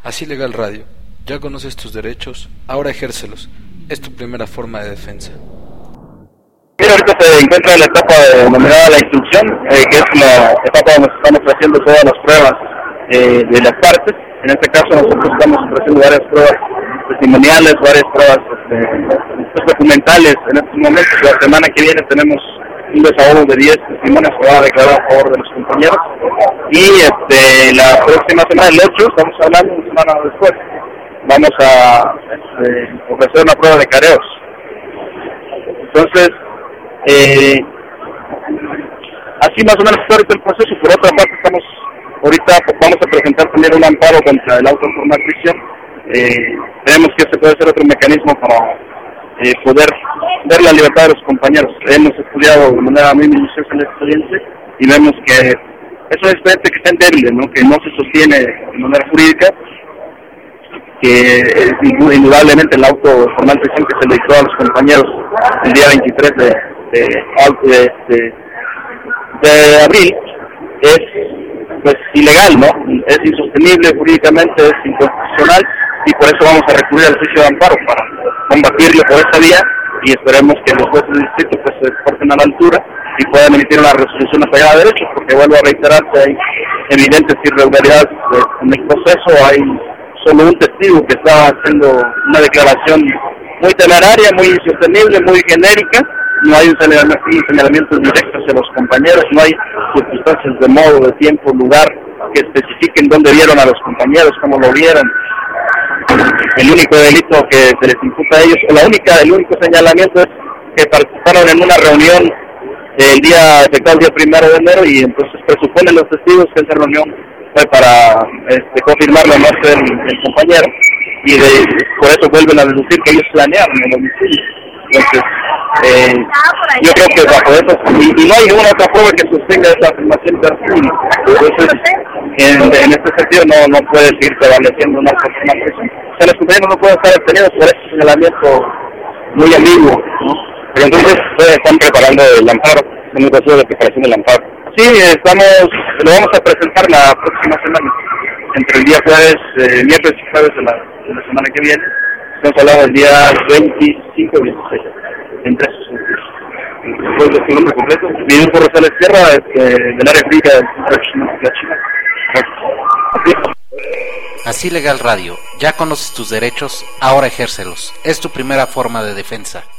Así Legal Radio. Ya conoces tus derechos, ahora ejércelos. Es tu primera forma de defensa. Mira, ahorita se encuentra en la etapa denominada la instrucción, que es la etapa donde estamos haciendo todas las pruebas de las partes. En este caso nosotros estamos haciendo varias pruebas testimoniales, varias pruebas documentales. En estos momentos, la semana que viene tenemos un desahogo de 10 testimonios que van a declarar a favor de los compañeros. Y la próxima semana, el 8, estamos hablando una semana después, vamos a ofrecer una prueba de careos. Entonces, así más o menos está ahorita el proceso. Por otra parte, vamos a presentar también un amparo contra el auto por malprisión. Creemos que este puede ser otro mecanismo para poder ver la libertad de los compañeros. Hemos estudiado de manera muy minuciosa el expediente y vemos que es un expediente que está endeble, ¿no? Que no se sostiene de manera jurídica, que es indudablemente el auto por malprisión que se le dictó a los compañeros el día 23 de abril es pues ilegal, ¿no? Es insostenible jurídicamente, es inconstitucional, y por eso vamos a recurrir al juicio de amparo para combatirlo por esa vía, y esperemos que los jueces del distrito pues se porten a la altura y puedan emitir una resolución apegada a derechos, porque vuelvo a reiterar que hay evidentes irregularidades en el proceso. Hay solo un testigo que está haciendo una declaración muy temeraria, muy insostenible, muy genérica. No hay un señalamiento directo hacia los compañeros, no hay circunstancias de modo, de tiempo, lugar que especifiquen dónde vieron a los compañeros, cómo lo vieron. El único delito que se les imputa a ellos, el único señalamiento es que participaron en una reunión el día 1 de enero, y entonces presuponen los testigos que esa reunión fue para confirmar la muerte del compañero, y por eso vuelven a deducir que ellos planearon el homicidio. Entonces, yo creo que bajo eso, y no hay ninguna otra prueba que sostenga esa afirmación de Arturo. Entonces, en este sentido no puede seguir prevaleciendo una presión. O sea, los compañeros no pueden estar detenidos por este señalamiento muy ambiguo, ¿no? Pero entonces están preparando el amparo, en el proceso de preparación del amparo. Sí, lo vamos a presentar la próxima semana, entre el día miércoles y jueves de la semana que viene. Estamos hablando del día 25 y 26, entre esos días. ¿Cuál es tu nombre completo? Miguel Rosales Sierra, del área jurídica de la China. Así Legal Radio. Ya conoces tus derechos, ahora ejércelos. Es tu primera forma de defensa.